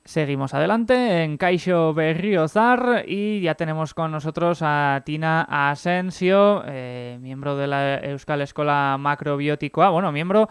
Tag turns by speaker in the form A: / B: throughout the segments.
A: Seguimos adelante en Caixo Berriozar y ya tenemos con nosotros a Tina Asensio, miembro de la Euskal Eskola Makrobiotikoa, bueno, miembro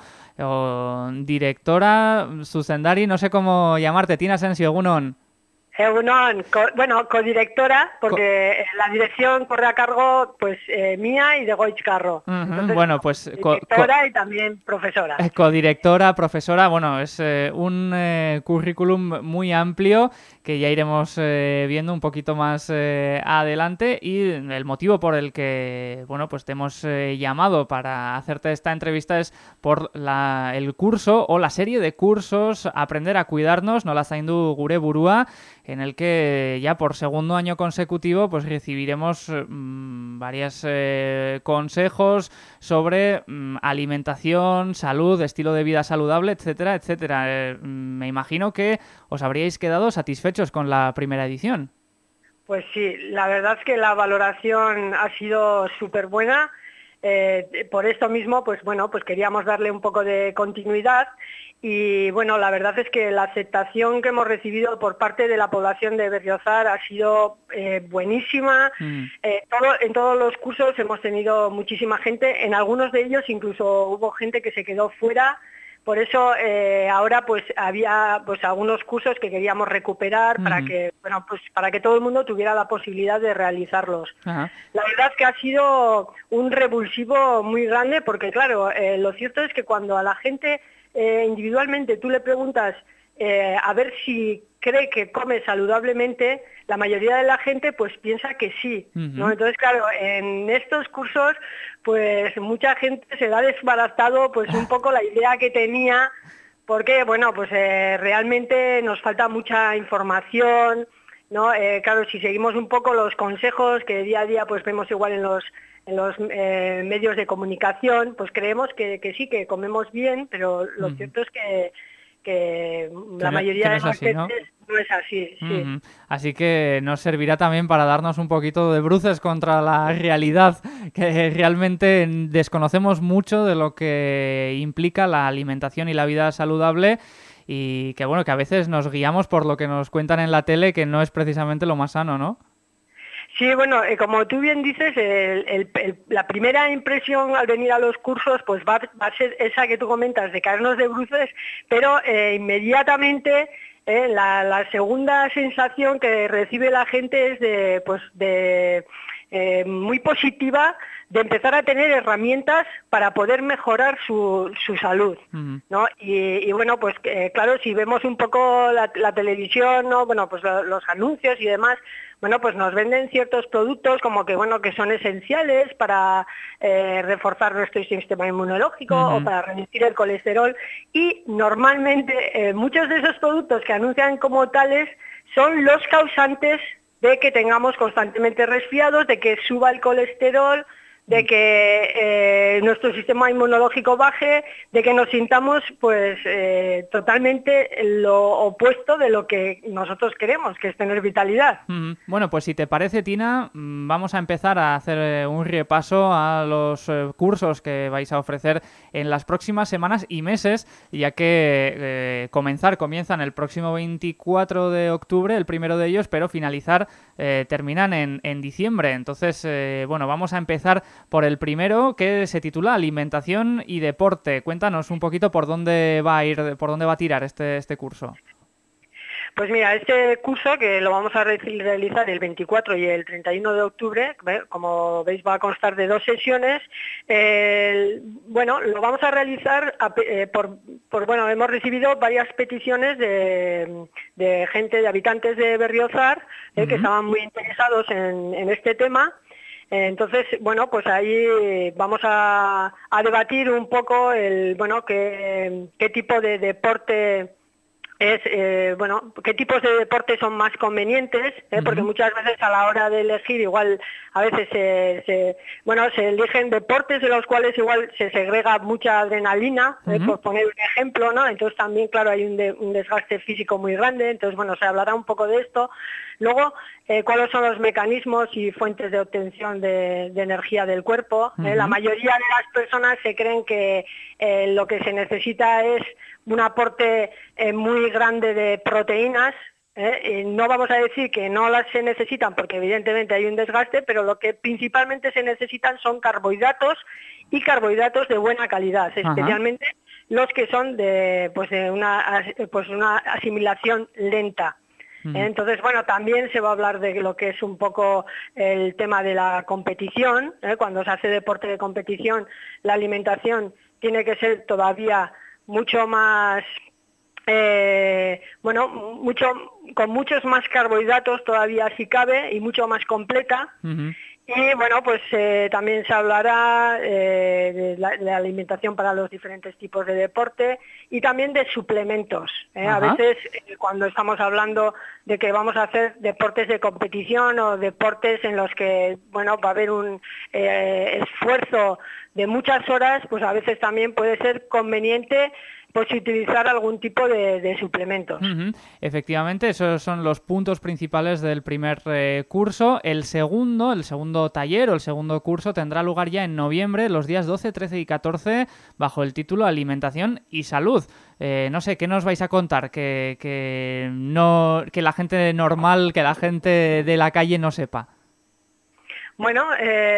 A: o directora, zuzendari, no sé cómo llamarte, Tina Asensio, egunon.
B: Egunon, codirectora, porque la dirección corre a cargo pues mía y de Goich Carro. Entonces,
A: Bueno, pues
B: directora y también profesora.
A: Codirectora, profesora, bueno, es un currículum muy amplio que ya iremos viendo un poquito más adelante, y el motivo por el que, bueno, pues te hemos llamado para hacerte esta entrevista es por el curso o la serie de cursos Aprender a cuidarnos, nola zaindu gure burua, en el que ya por segundo año consecutivo pues recibiremos varios consejos sobre alimentación, salud, estilo de vida saludable, etcétera, etcétera. Me imagino que os habríais quedado satisfechos con la primera edición.
B: Pues sí, la verdad es que la valoración ha sido súper buena. Por esto mismo, pues bueno, pues queríamos darle un poco de continuidad. Y bueno, la verdad es que la aceptación que hemos recibido por parte de la población de Berriozar ha sido buenísima. En todos los cursos hemos tenido muchísima gente, en algunos de ellos incluso hubo gente que se quedó fuera. Por eso ahora pues había pues algunos cursos que queríamos recuperar para que, bueno, pues para que todo el mundo tuviera la posibilidad de realizarlos.
A: Ajá.
B: La verdad es que ha sido un revulsivo muy grande, porque claro, lo cierto es que cuando a la gente individualmente tú le preguntas a ver si cree que come saludablemente, la mayoría de la gente pues piensa que sí, ¿no? Entonces, claro, en estos cursos pues mucha gente se le ha desbaratado pues un poco la idea que tenía, porque bueno, pues realmente nos falta mucha información, ¿no? Claro, si seguimos un poco los consejos que día a día pues vemos igual en los medios de comunicación, pues creemos que sí, que comemos bien, pero lo cierto es que la mayoría
A: no
B: de
A: es
B: las
A: así, ¿no?
B: veces no es así, sí.
A: Así que nos servirá también para darnos un poquito de bruces contra la realidad, que realmente desconocemos mucho de lo que implica la alimentación y la vida saludable, y que bueno, que a veces nos guiamos por lo que nos cuentan en la tele, que no es precisamente lo más sano, ¿no?
B: Sí, bueno, como tú bien dices, la primera impresión al venir a los cursos pues va a ser esa que tú comentas, de caernos de bruces, pero inmediatamente la segunda sensación que recibe la gente es de muy positiva, de empezar a tener herramientas para poder mejorar su salud, ¿no? Y bueno, pues claro, si vemos un poco la televisión, ¿no? Bueno, pues los anuncios y demás, bueno, pues nos venden ciertos productos como que, bueno, que son esenciales para reforzar nuestro sistema inmunológico o para reducir el colesterol, y normalmente muchos de esos productos que anuncian como tales son los causantes de que tengamos constantemente resfriados, de que suba el colesterol, de que nuestro sistema inmunológico baje, de que nos sintamos pues totalmente lo opuesto de lo que nosotros queremos, que es tener vitalidad.
A: Bueno, pues si te parece, Tina, vamos a empezar a hacer un repaso a los cursos que vais a ofrecer en las próximas semanas y meses, ya que comienzan el próximo 24 de octubre, el primero de ellos, pero terminan en diciembre. Entonces, bueno, vamos a empezar por el primero, que se titula Alimentación y Deporte. Cuéntanos un poquito por dónde va a tirar este curso.
B: Pues mira, este curso, que lo vamos a realizar el 24 y el 31 de octubre, como veis va a constar de 2 sesiones. Bueno, lo vamos a realizar bueno, hemos recibido varias peticiones de gente, de habitantes de Berriozar, que estaban muy interesados en este tema. Entonces, bueno, pues ahí vamos a debatir un poco qué tipo de deporte qué tipos de deportes son más convenientes, porque muchas veces a la hora de elegir igual a veces se eligen deportes de los cuales igual se segrega mucha adrenalina, por poner un ejemplo, ¿no? Entonces también, claro, hay un desgaste físico muy grande, entonces bueno, se hablará un poco de esto. Luego, cuáles son los mecanismos y fuentes de obtención de energía del cuerpo. La mayoría de las personas se creen que lo que se necesita es un aporte muy muy grande de proteínas. No vamos a decir que no las se necesitan porque evidentemente hay un desgaste, pero lo que principalmente se necesitan son carbohidratos y carbohidratos de buena calidad, especialmente los que son de una asimilación lenta. Entonces, bueno, también se va a hablar de lo que es un poco el tema de la competición. Cuando se hace deporte de competición, la alimentación tiene que ser todavía mucho más, con muchos más carbohidratos todavía si cabe y mucho más completa. Y bueno, pues también se hablará de la alimentación para los diferentes tipos de deporte y también de suplementos. A veces cuando estamos hablando de que vamos a hacer deportes de competición o deportes en los que bueno va a haber un esfuerzo de muchas horas, pues a veces también puede ser conveniente pues utilizar algún tipo de suplementos.
A: Efectivamente, esos son los puntos principales del primer curso. El segundo taller o el segundo curso tendrá lugar ya en noviembre, los días 12, 13 y 14, bajo el título Alimentación y Salud. No sé, ¿qué nos vais a contar? Que la gente normal, que la gente de la calle no sepa.
B: Bueno,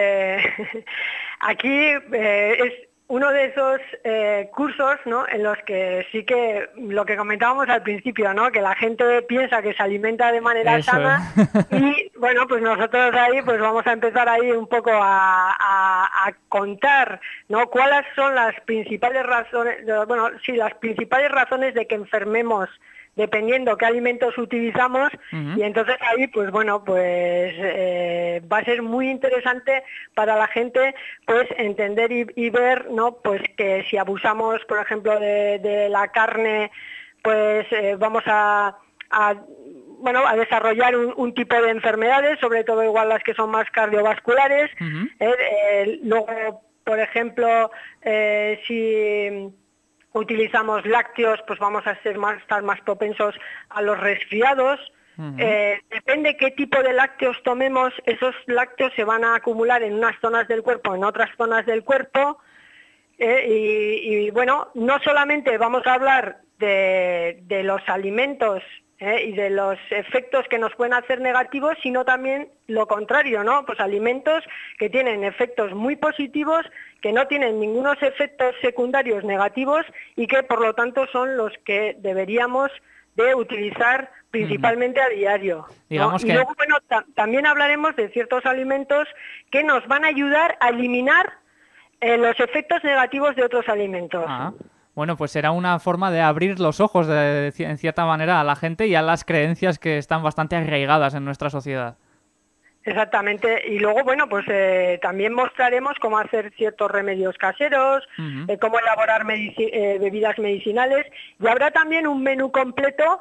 B: aquí es uno de esos cursos, ¿no?, en los que sí que lo que comentábamos al principio, ¿no?, que la gente piensa que se alimenta de manera sana y bueno, pues nosotros ahí pues vamos a empezar ahí un poco a contar, ¿no?, cuáles son las principales razones, las principales razones de que enfermemos dependiendo qué alimentos utilizamos, y entonces ahí pues bueno, pues va a ser muy interesante para la gente pues entender y ver, ¿no?, pues que si abusamos por ejemplo de la carne, pues vamos a desarrollar un tipo de enfermedades, sobre todo igual las que son más cardiovasculares. Luego, por ejemplo, si utilizamos lácteos, pues vamos a estar más propensos a los resfriados. Depende qué tipo de lácteos tomemos, esos lácteos se van a acumular en unas zonas del cuerpo, en otras zonas del cuerpo. Y bueno, no solamente vamos a hablar de los alimentos y de los efectos que nos pueden hacer negativos, sino también lo contrario, ¿no? Pues alimentos que tienen efectos muy positivos, que no tienen ningunos efectos secundarios negativos y que por lo tanto son los que deberíamos de utilizar principalmente a diario, ¿no? Y luego, bueno, también hablaremos de ciertos alimentos que nos van a ayudar a eliminar los efectos negativos de otros alimentos.
A: Bueno, pues será una forma de abrir los ojos en cierta manera a la gente y a las creencias que están bastante arraigadas en nuestra sociedad.
B: Exactamente, y luego, bueno, pues también mostraremos cómo hacer ciertos remedios caseros, cómo elaborar bebidas medicinales, y habrá también un menú completo,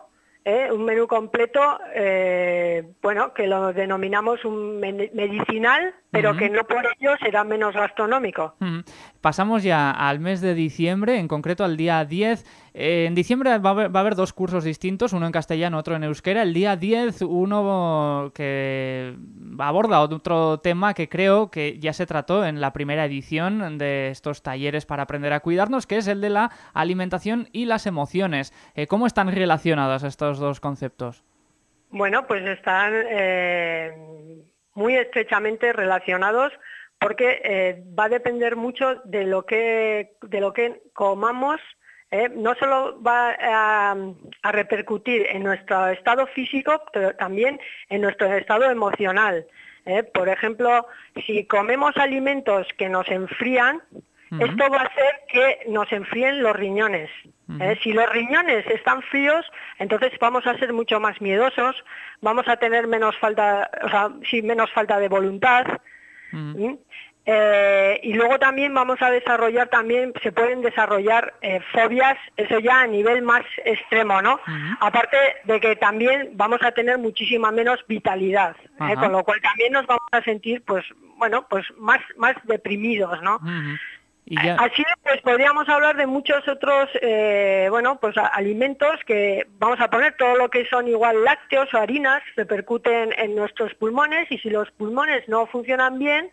B: que lo denominamos un medicinal, pero que no por ello será menos gastronómico.
A: Pasamos ya al mes de diciembre, en concreto al día 10. En diciembre va a haber dos cursos distintos, uno en castellano, otro en euskera. El día 10, uno que aborda otro tema que creo que ya se trató en la primera edición de estos talleres para aprender a cuidarnos, que es el de la alimentación y las emociones. ¿Cómo están relacionados estos dos conceptos?
B: Bueno, pues están muy estrechamente relacionados, porque va a depender mucho de lo que comamos. No solo va a repercutir en nuestro estado físico, pero también en nuestro estado emocional. Por ejemplo, si comemos alimentos que nos enfrían, esto va a hacer que nos enfríen los riñones. Si los riñones están fríos, entonces vamos a ser mucho más miedosos, vamos a tener menos falta de voluntad. Y luego también se pueden desarrollar fobias, eso ya a nivel más extremo, ¿no? Aparte de que también vamos a tener muchísima menos vitalidad, con lo cual también nos vamos a sentir, pues más deprimidos, ¿no? Así pues podríamos hablar de muchos otros alimentos que vamos a poner, todo lo que son igual lácteos o harinas repercuten en nuestros pulmones, y si los pulmones no funcionan bien,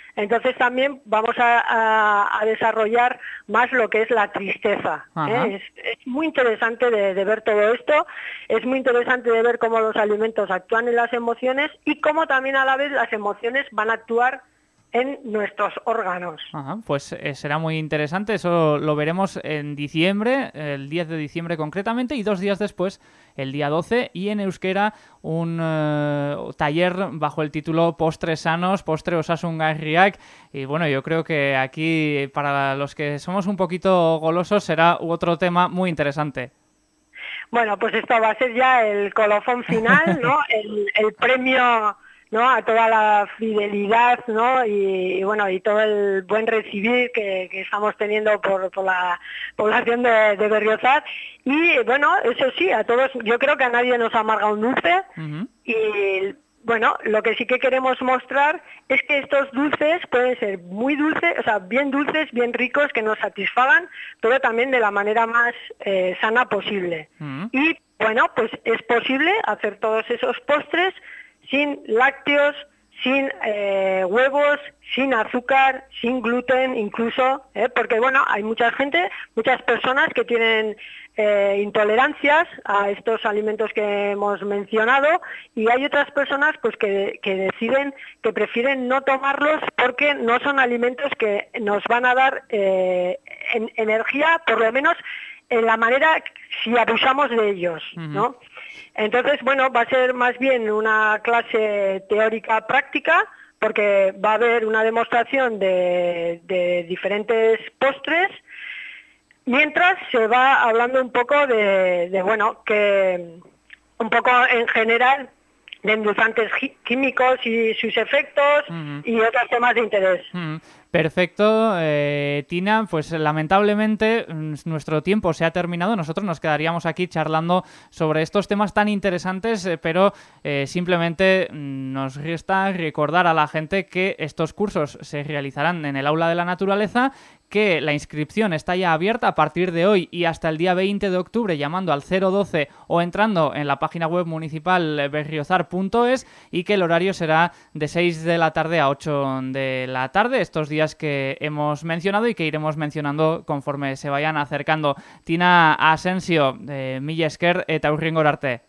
B: Entonces también vamos a desarrollar más lo que es la tristeza. Es muy interesante de ver todo esto, es muy interesante de ver cómo los alimentos actúan en las emociones y cómo también a la vez las emociones van a actuar en nuestros órganos.
A: Pues será muy interesante, eso lo veremos en diciembre, el 10 de diciembre concretamente, y 2 días después, el día 12, y en euskera un taller bajo el título Postres sanos, postre osasungarriak, y bueno, yo creo que aquí para los que somos un poquito golosos será otro tema muy interesante.
B: Bueno, pues esto va a ser ya el colofón final, ¿no? El premio, ¿no?, a toda la fidelidad, ¿no?, y bueno, y todo el buen recibir que estamos teniendo por la población de Berriozar. Y bueno, eso sí, a todos, yo creo que a nadie nos amarga un dulce. Y bueno, lo que sí que queremos mostrar es que estos dulces pueden ser muy dulces, o sea, bien dulces, bien ricos, que nos satisfagan, pero también de la manera más sana posible. Y bueno, pues es posible hacer todos esos postres sin lácteos, sin huevos, sin azúcar, sin gluten incluso, porque bueno, hay muchas personas que tienen intolerancias a estos alimentos que hemos mencionado, y hay otras personas pues que deciden que prefieren no tomarlos porque no son alimentos que nos van a dar energía, por lo menos en la manera si abusamos de ellos, ¿no? Entonces, bueno, va a ser más bien una clase teórica práctica, porque va a haber una demostración de diferentes postres, mientras se va hablando un poco bueno, que un poco en general de endulzantes químicos y sus efectos y otros temas de interés.
A: Perfecto, Tina, pues lamentablemente nuestro tiempo se ha terminado. Nosotros nos quedaríamos aquí charlando sobre estos temas tan interesantes, pero simplemente nos resta recordar a la gente que estos cursos se realizarán en el Aula de la Naturaleza, que la inscripción está ya abierta a partir de hoy y hasta el día 20 de octubre llamando al 012 o entrando en la página web municipal berriozar.es, y que el horario será de 6 de la tarde a 8 de la tarde, estos días que hemos mencionado y que iremos mencionando conforme se vayan acercando. Tina Asensio, mila esker eta hurrengora arte.